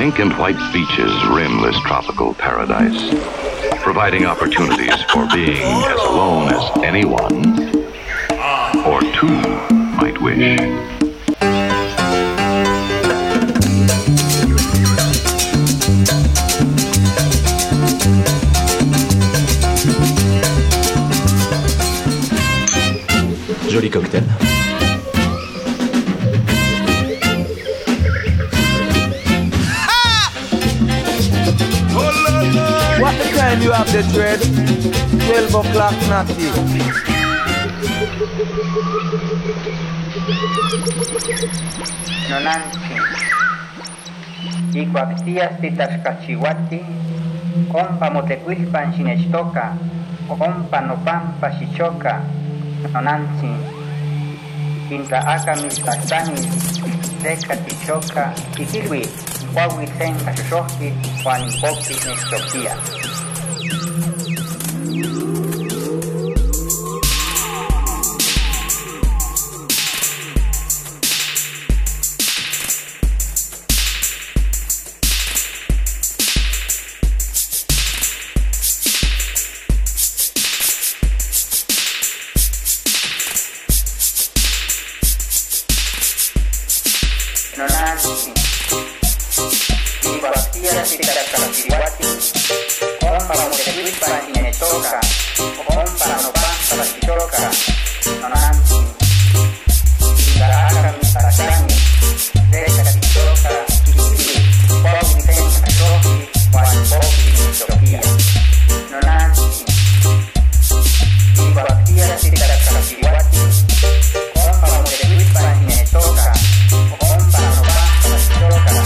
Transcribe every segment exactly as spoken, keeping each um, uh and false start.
pink and white beaches rim this tropical paradise, providing opportunities for being as alone as anyone or two might wish. Joli cocktail. What the time you have the dread? twelve o'clock natty. Nonanchi. Ikuaktias titaxcachihuati, ompa motecuilpan xinechtoca, ompa nopampa xichoca, nonanchi. Inta aka miltactanis, seca tichoca, tikilwi, huahuitlen axoxohki, huan impoqui nechtoquia. Nonanchi. Ikuaktias titaxcachihuati, ompa motecuilpan xinechtoca, ompa nopampa xichoca, nonanchi. Inta aka miltactanis, seca tichoca, tikilwi, huahuitlen axoxohki, huan impoqui nechtoquia. Nonanchi. Ikuaktias titaxcachihuati, ompa motecuilpan xinechtoca, ompa nopampa xichoca.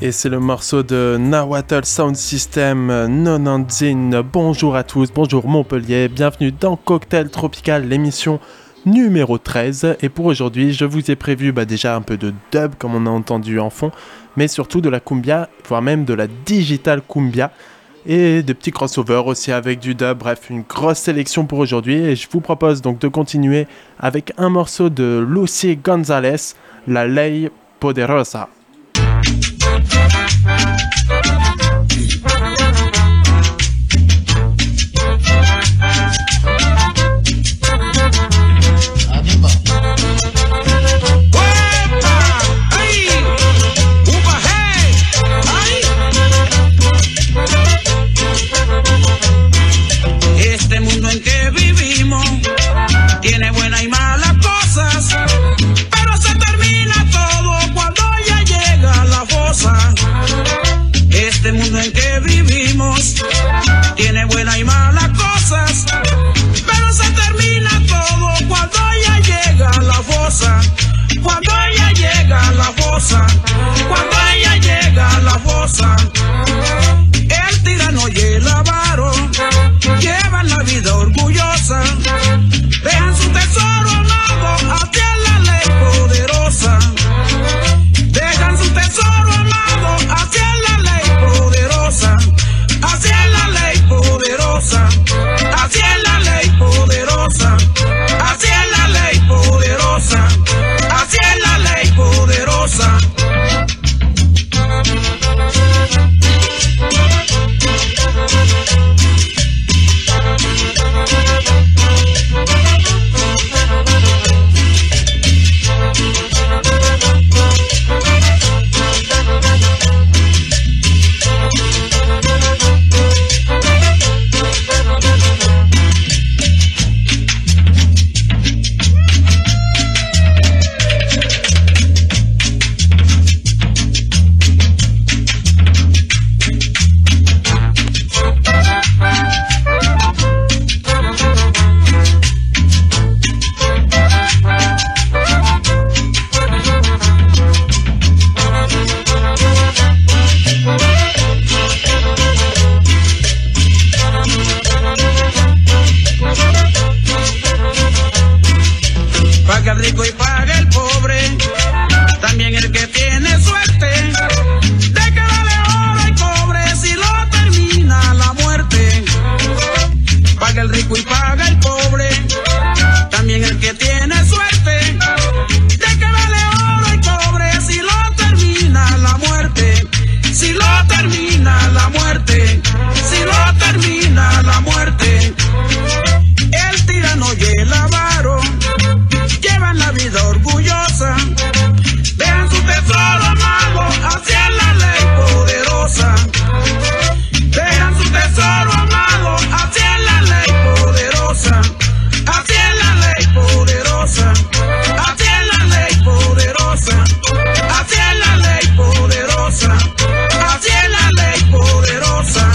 Et c'est le morceau de Nahuatl Sound System Nonanzin. Bonjour à tous, bonjour Montpellier, bienvenue dans Cocktail Tropical, l'émission numéro treize. Et pour aujourd'hui, je vous ai prévu bah, déjà un peu de dub, comme on a entendu en fond, mais surtout de la cumbia, voire même de la digital cumbia, et de petits crossovers aussi avec du dub. Bref, une grosse sélection pour aujourd'hui. Et je vous propose donc de continuer avec un morceau de Lucy Gonzalez, La Ley Poderosa. Este mundo en que vivimos tiene buenas y malas cosas, pero se termina todo cuando ya llega la fosa. Este mundo en que vivimos tiene buenas y malas cosas, pero se termina todo cuando ya llega la fosa. Cuando ella llega la fosa, cuando ella llega la fosa, el tirano y el avaro llevan la vida orgullosa, dejan su tesoro amado hacia la ley poderosa, dejan su tesoro amado hacia la ley poderosa, hacia la ley poderosa, hacia la ley poderosa, hacia la ley poderosa, hacia la ley poderosa. Paga el rico y paga el pobre, también el que tiene suerte, de que vale oro y cobre si lo termina la muerte. Paga el rico y paga el pobre, también el que tiene suerte, de que vale oro y cobre si lo termina la muerte. Si lo termina la muerte, si lo termina la muerte, el tirano y el avaro llevan la vida orgullosa, dejan su tesoro amado hacia la ley poderosa, dejan su tesoro amado hacia la ley poderosa, hacia la ley poderosa, hacia la ley poderosa, hacia la ley poderosa, hacia la ley poderosa.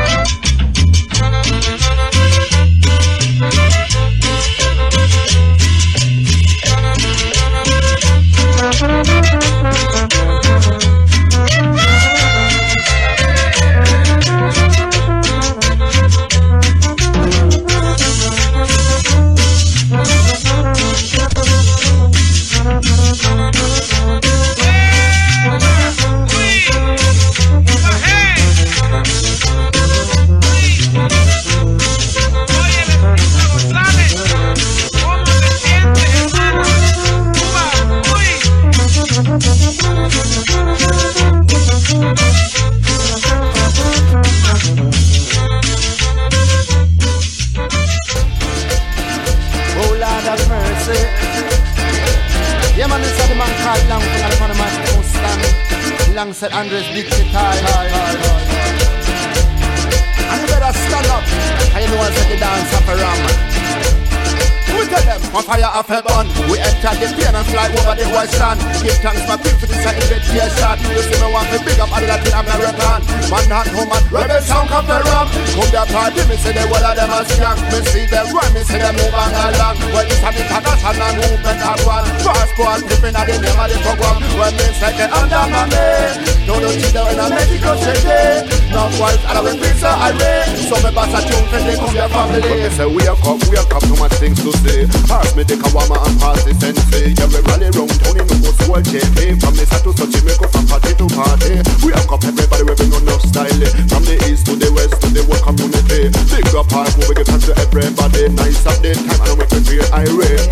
Alongside Andres Digital, and you better stand up, and you know what's the dance of a ram. We tell them. on fire off a bun. We enter the plane and fly over the ocean. Give thanks my people for this invitation. You see me want to big up all Latin American. Man not home at rebel sound come the rum. Come the party, me see the whole of them a skank. Me see them run, me see them move on along. Well, it's a bit of a and a movement at one. Passport flipping at the name of the program. When me say the under my man. Don't know cheat in a Mexico City. No white and a pizza array. So me pass a tune for the come your family. They say we are come, we are come, too much things to say. Pass me the Kawama and pass the Sensei. Yeah, we rally round town in the most world J P. From the Sato Sochi, me go from party to party. We are come, everybody we bring on enough style. From the east to the west to the world community. Big up park, we give thanks to everybody. Nice up the time and we can feel irate.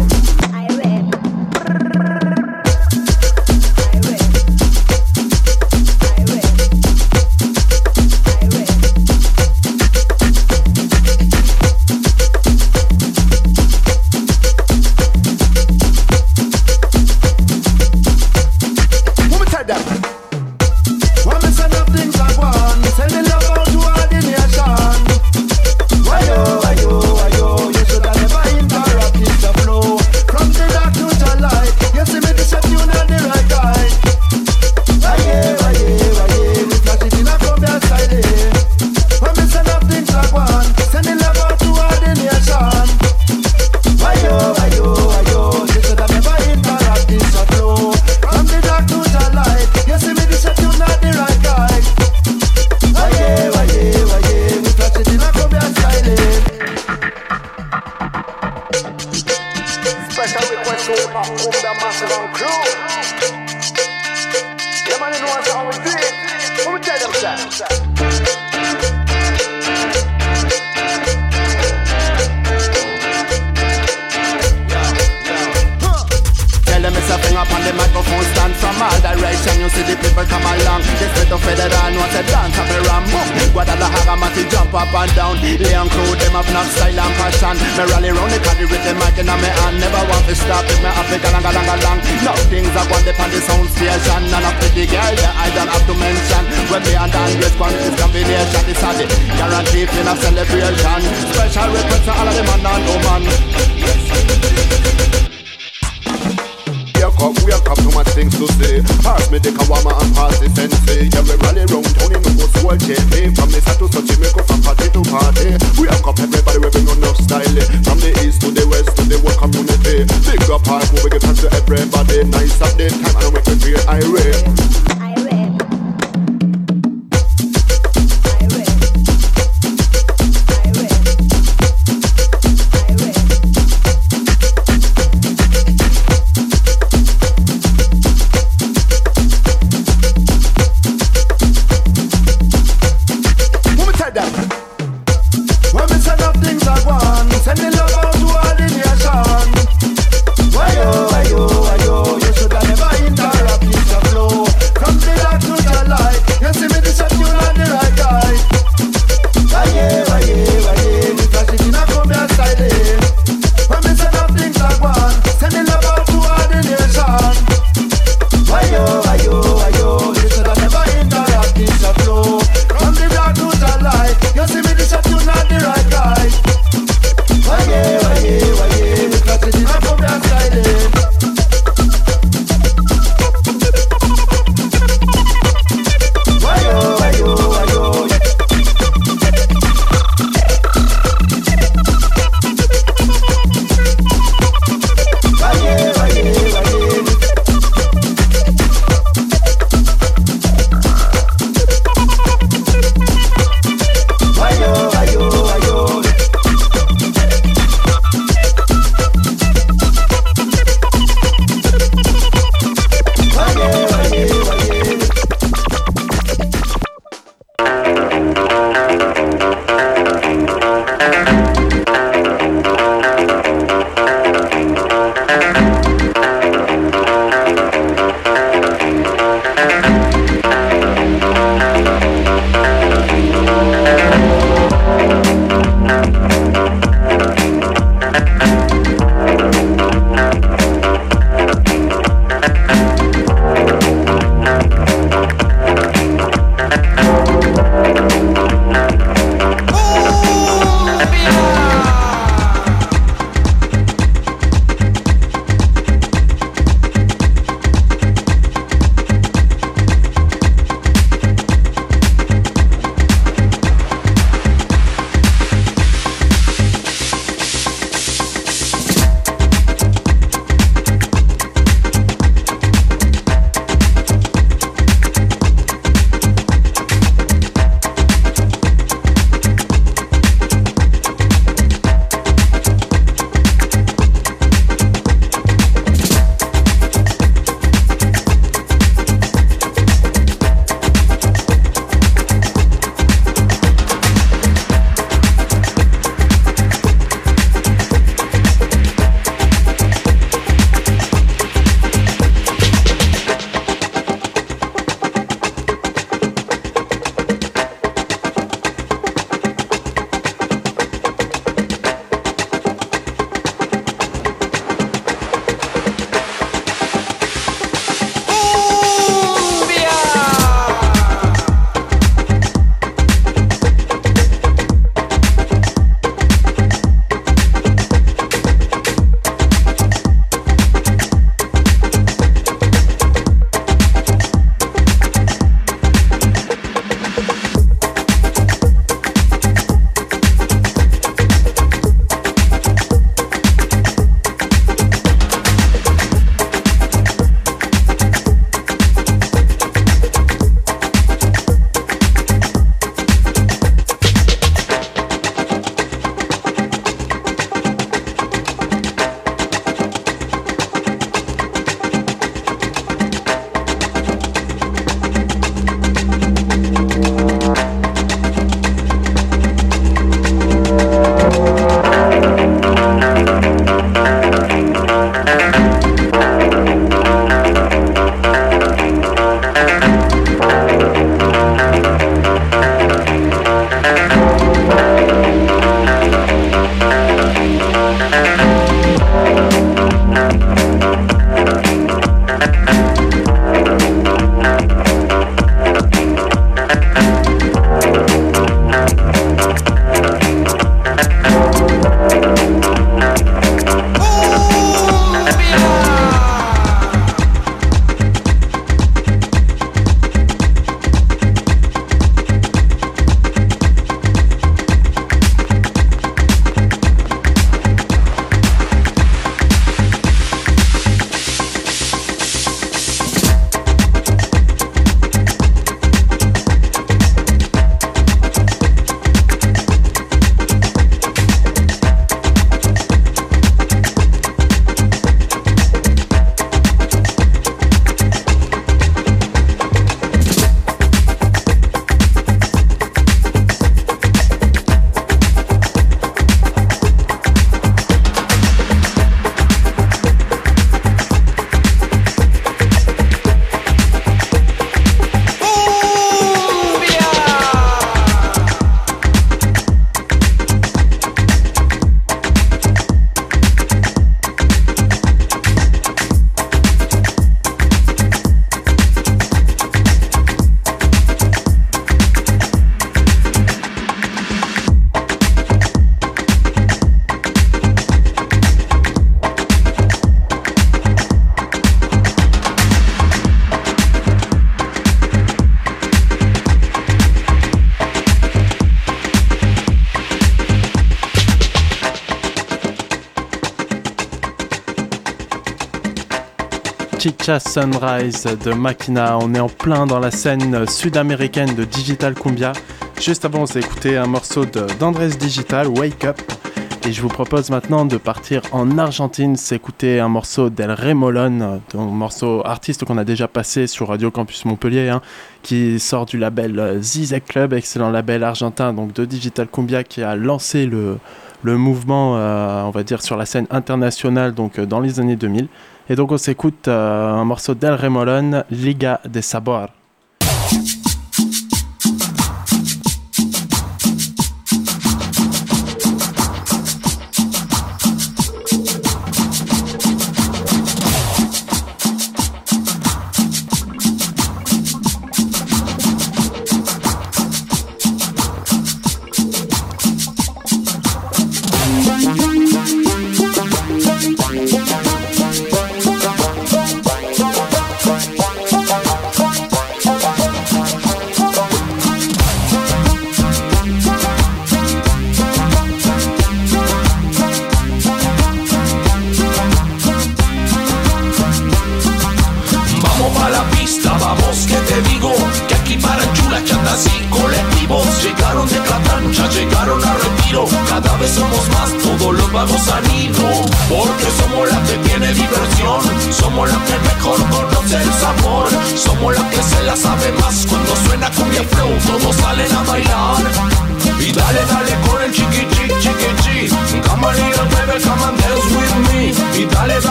Why yo, why yo, why yo, you should have never interrupt this flow. Chicha Sunrise de Makina. On est en plein dans la scène sud-américaine de Digital Cumbia. Juste avant, on s'est écouté un morceau de, d'Andrés Digital, Wake Up. Et je vous propose maintenant de partir en Argentine, s'écouter un morceau d'El Remolón, un morceau artiste qu'on a déjà passé sur Radio Campus Montpellier, hein, qui sort du label Zizek Club, excellent label argentin donc de Digital Cumbia qui a lancé le, le mouvement, euh, on va dire, sur la scène internationale donc, dans les années deux mille. Et donc on s'écoute euh, un morceau d'El Remolón, Liga de Sabor.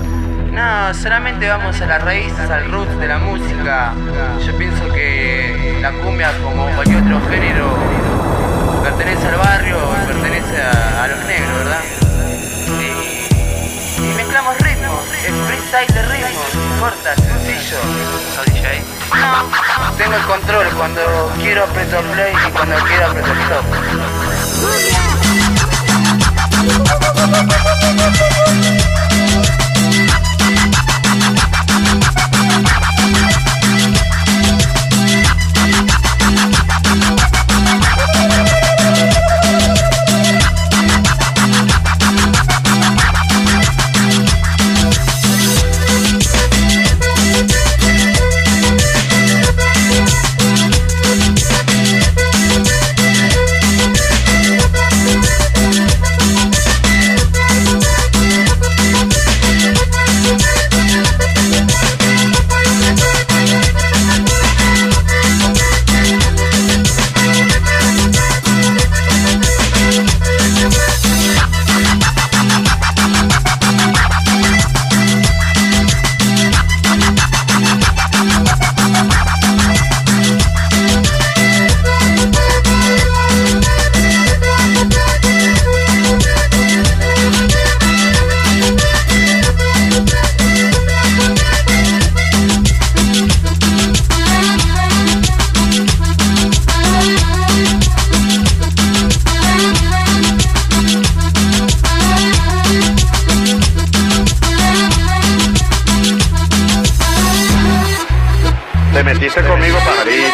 No, solamente vamos a las raíces, al roots de la música. Yo pienso que la cumbia, como cualquier otro género, pertenece al barrio, pertenece a, a los negros, ¿verdad? Y, y mezclamos ritmos, es freestyle de ritmos, corta, sencillo. ¿No, D J? No. Tengo el control, cuando quiero aprieto play y cuando quiero aprieto stop. Te metiste conmigo, pajarito.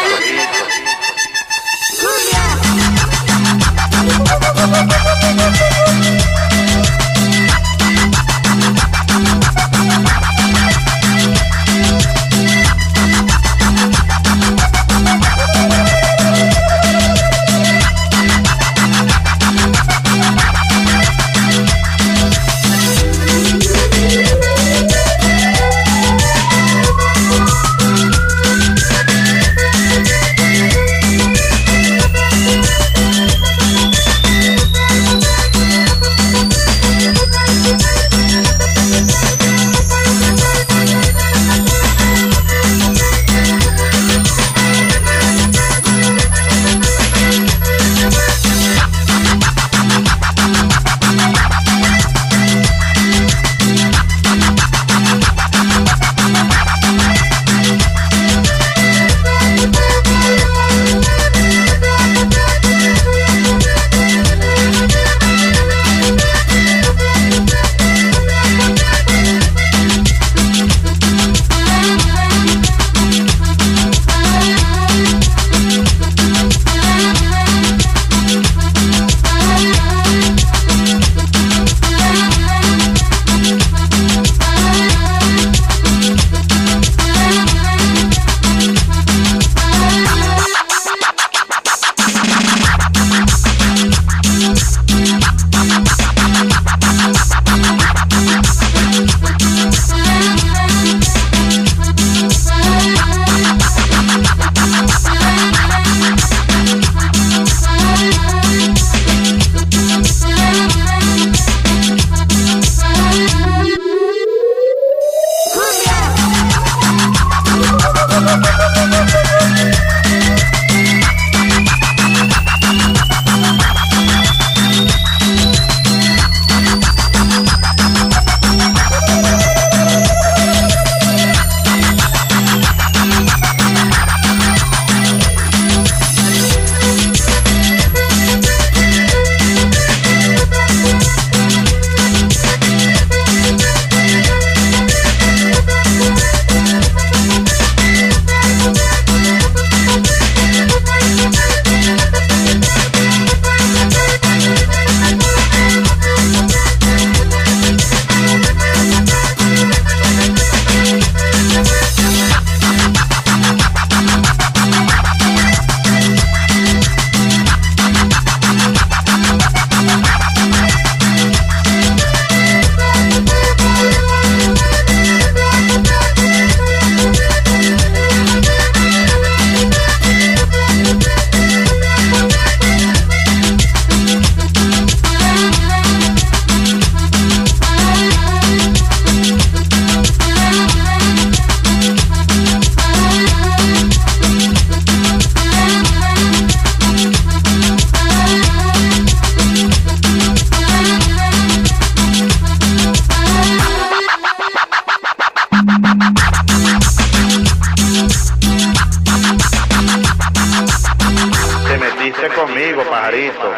conmigo, pajarito.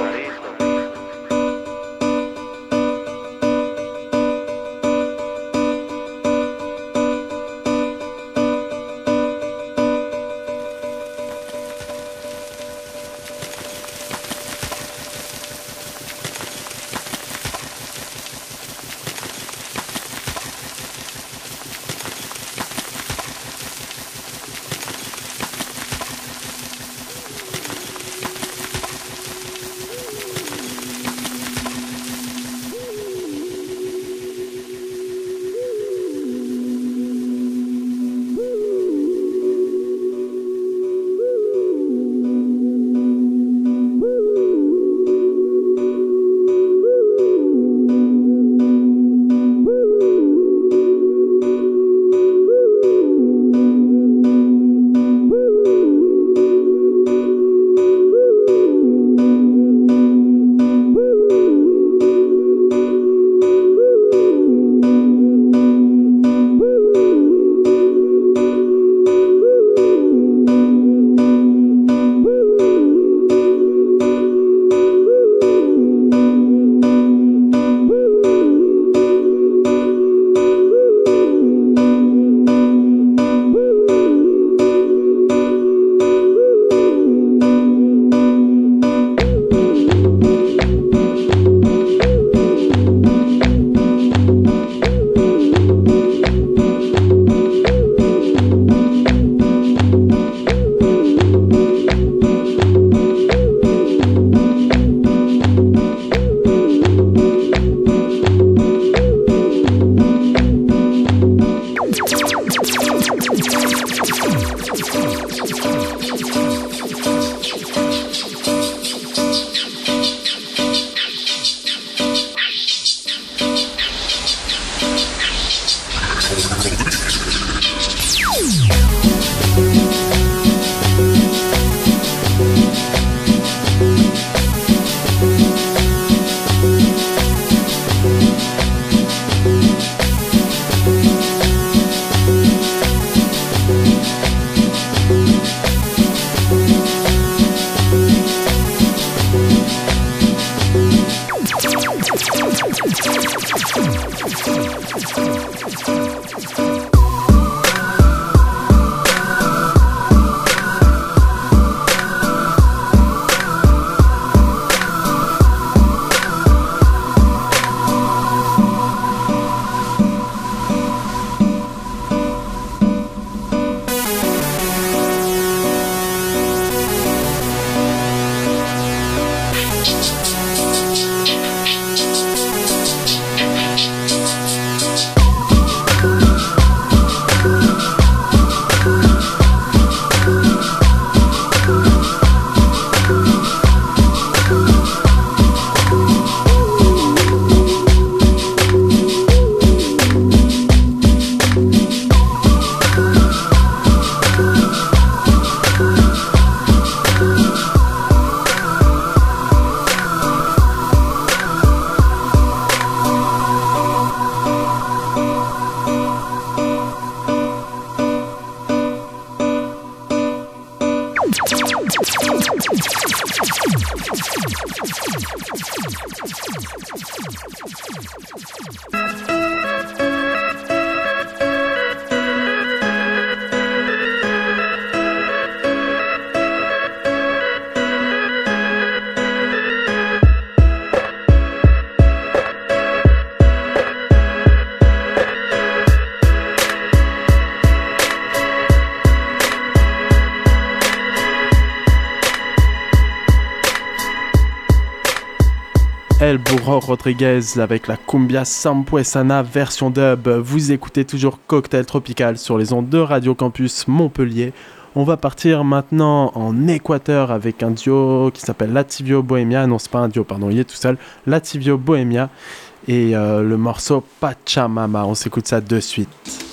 El Burro Rodriguez avec la Cumbia Sampuesana version dub. Vous écoutez toujours Cocktail Tropical sur les ondes de Radio Campus Montpellier. On va partir maintenant en Équateur avec un duo qui s'appelle Lativio Bohemia. Non, c'est pas un duo, pardon, il est tout seul. Lativio Bohemia et euh, le morceau Pachamama. On s'écoute ça de suite.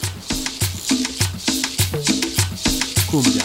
Cumbia.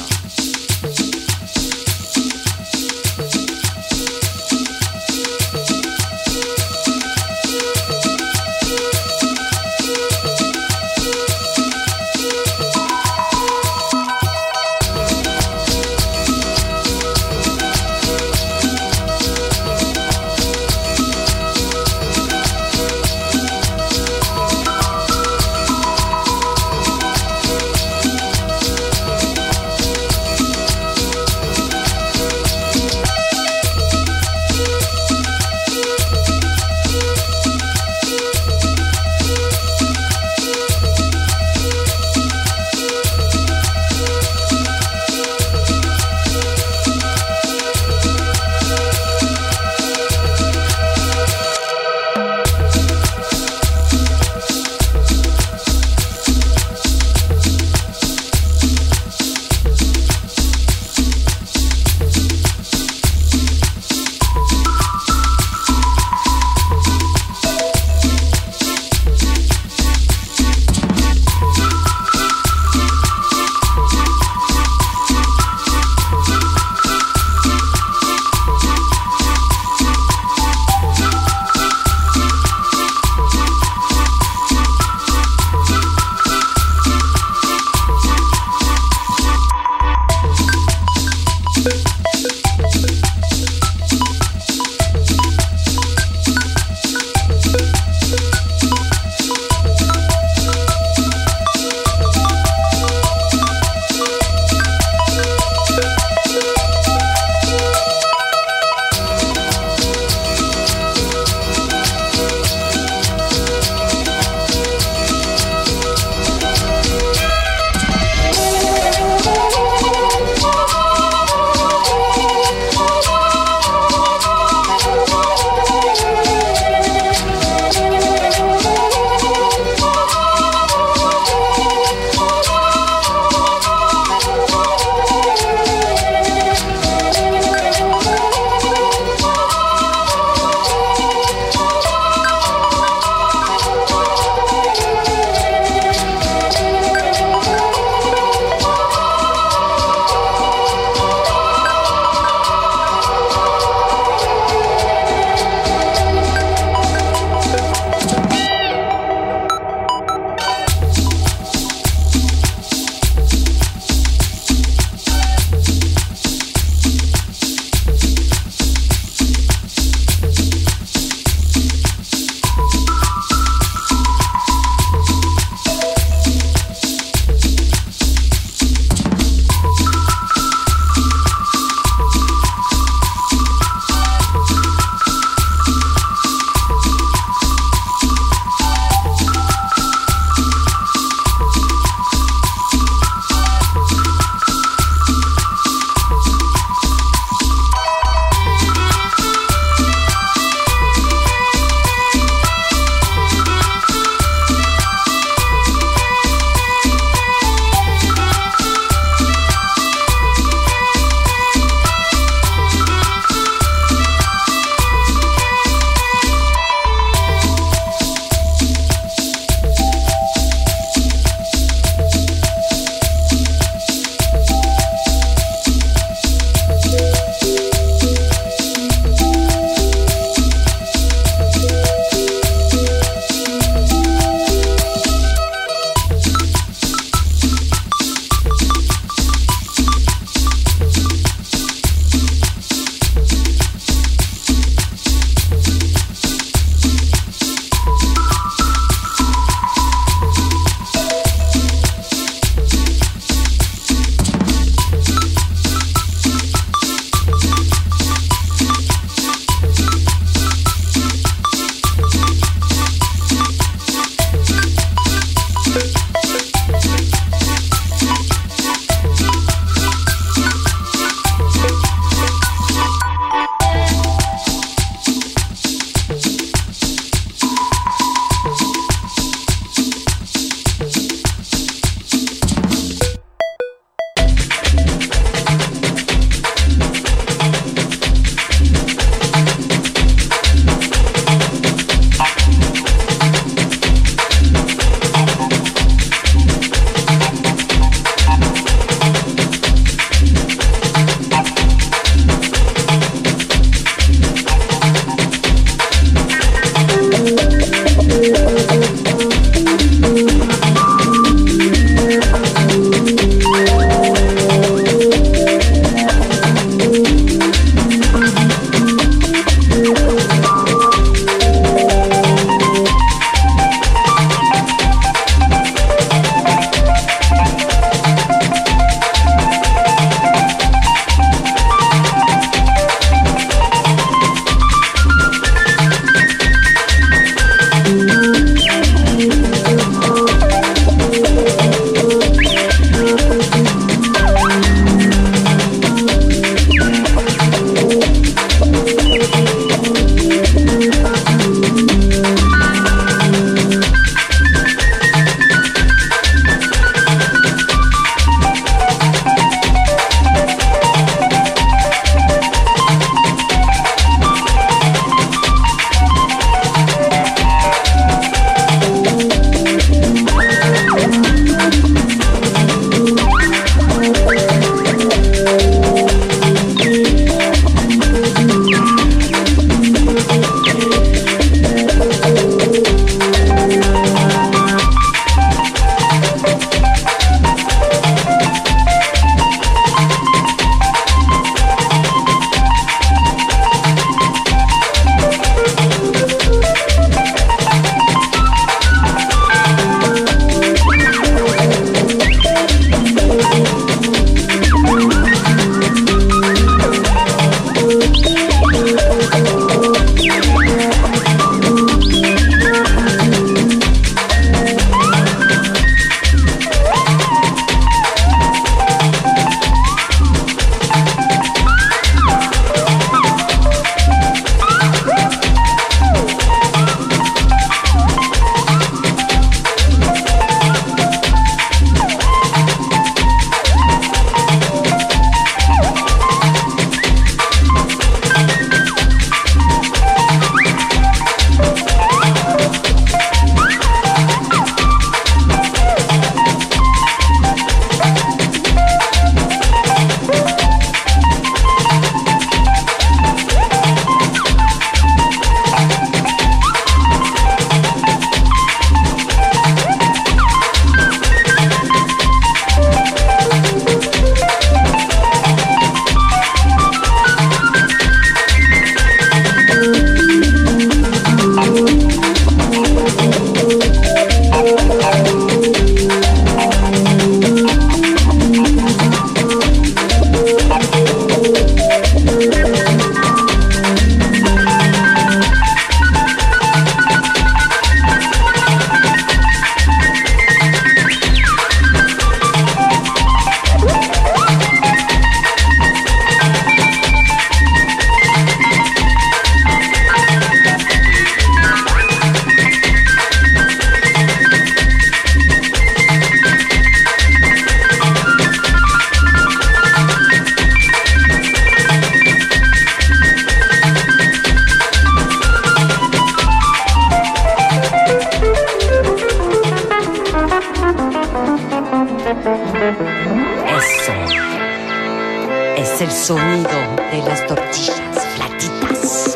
es el sonido de las tortillas flatitas.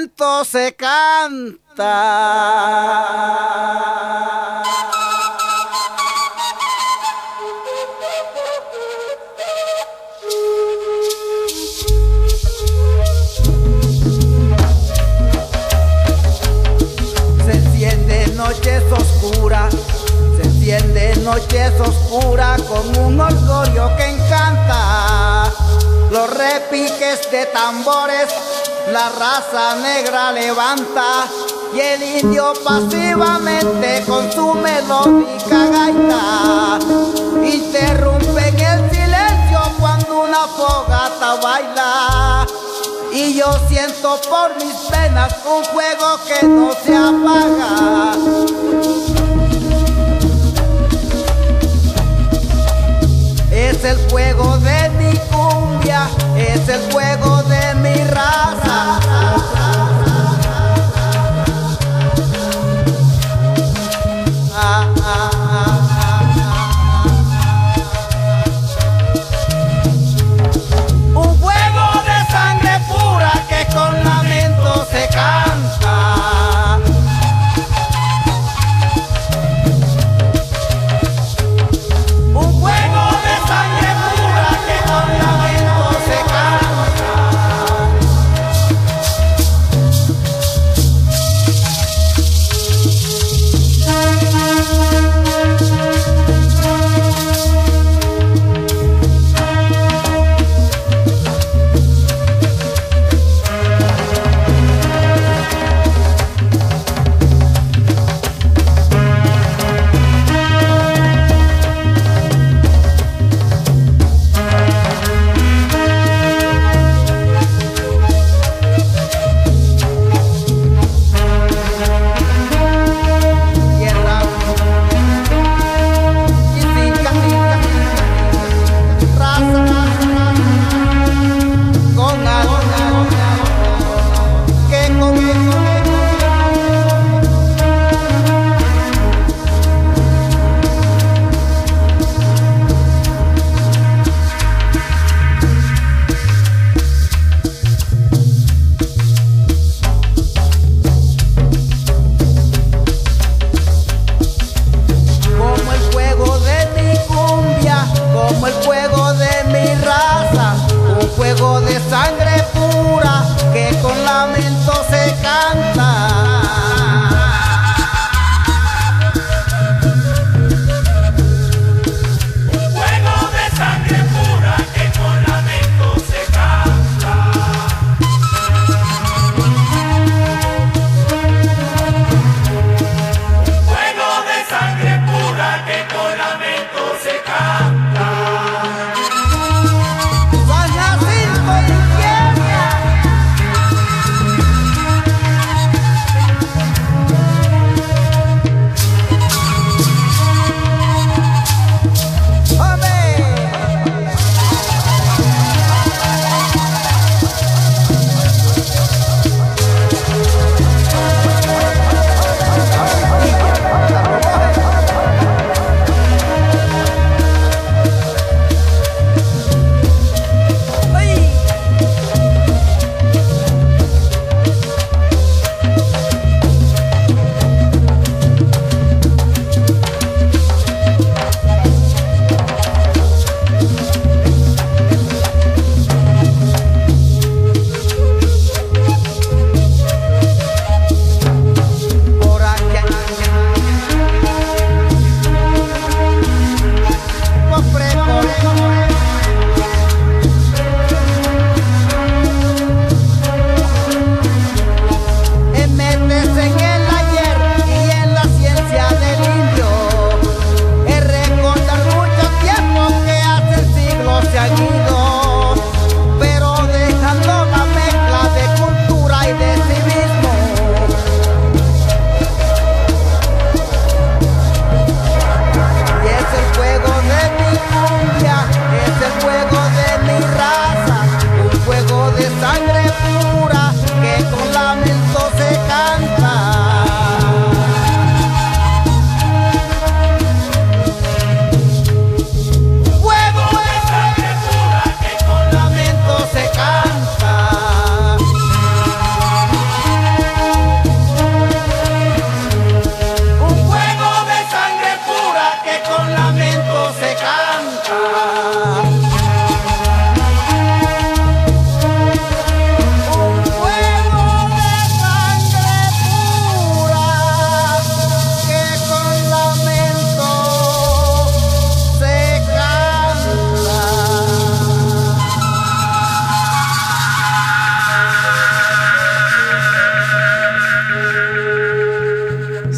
lamento se canta. Se enciende noches oscuras, se enciende noches oscuras con un orgullo que encanta. Los repiques de tambores, la raza negra levanta y el indio pasivamente con su melódica gaita interrumpen el silencio cuando una fogata baila. Y yo siento por mis venas un fuego que no se apaga. Es el fuego de mi cumbia, es el fuego de mi raza. Ah, ah, ah, ah. Un fuego de sangre pura que con lamento se canta.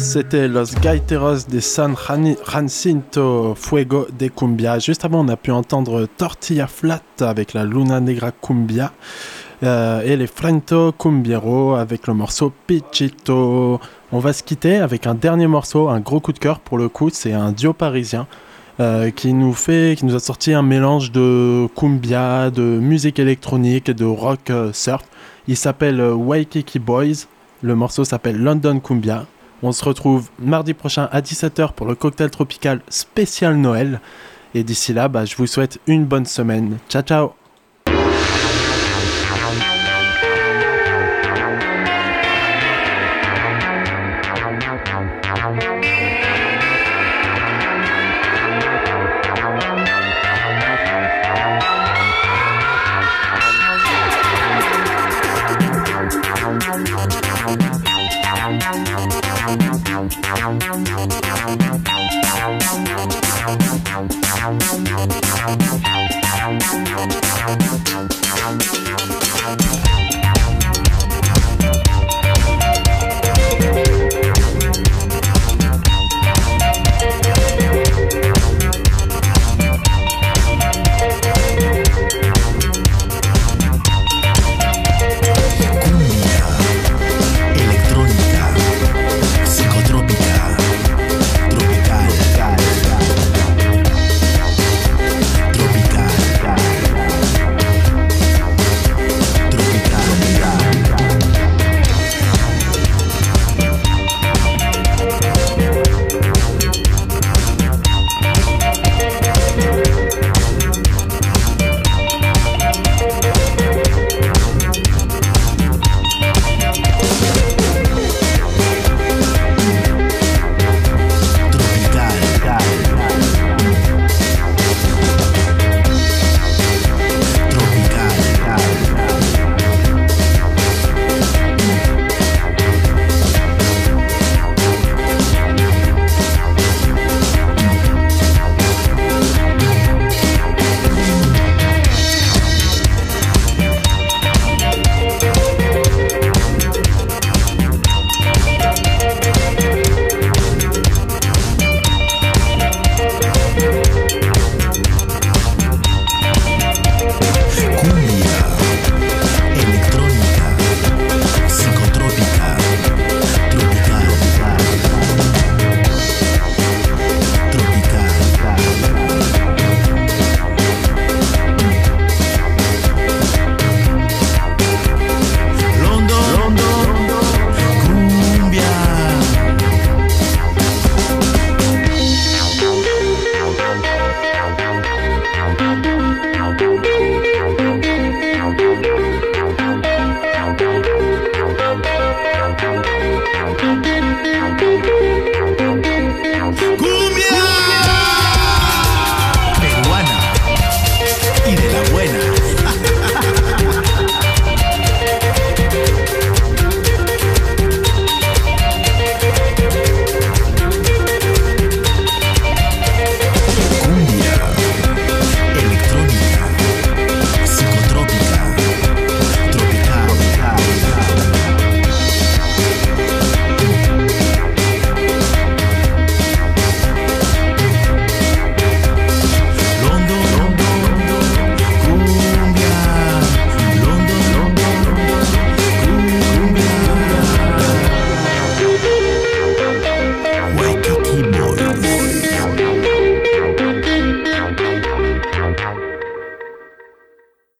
C'était Los Gaiteros de San Jacinto Fuego de Cumbia. Juste avant, on a pu entendre Tortilla Flat avec la Luna Negra Cumbia euh, et les Frento Cumbiero avec le morceau Pichito. On va se quitter avec un dernier morceau, un gros coup de cœur pour le coup. C'est un duo parisien euh, qui nous fait, qui nous a sorti un mélange de cumbia, de musique électronique et de rock euh, surf. Il s'appelle euh, Waikiki Boys. Le morceau s'appelle London Cumbia. On se retrouve mardi prochain à dix-sept heures pour le cocktail tropical spécial Noël. Et d'ici là, bah, je vous souhaite une bonne semaine. Ciao, ciao! We'll be right back.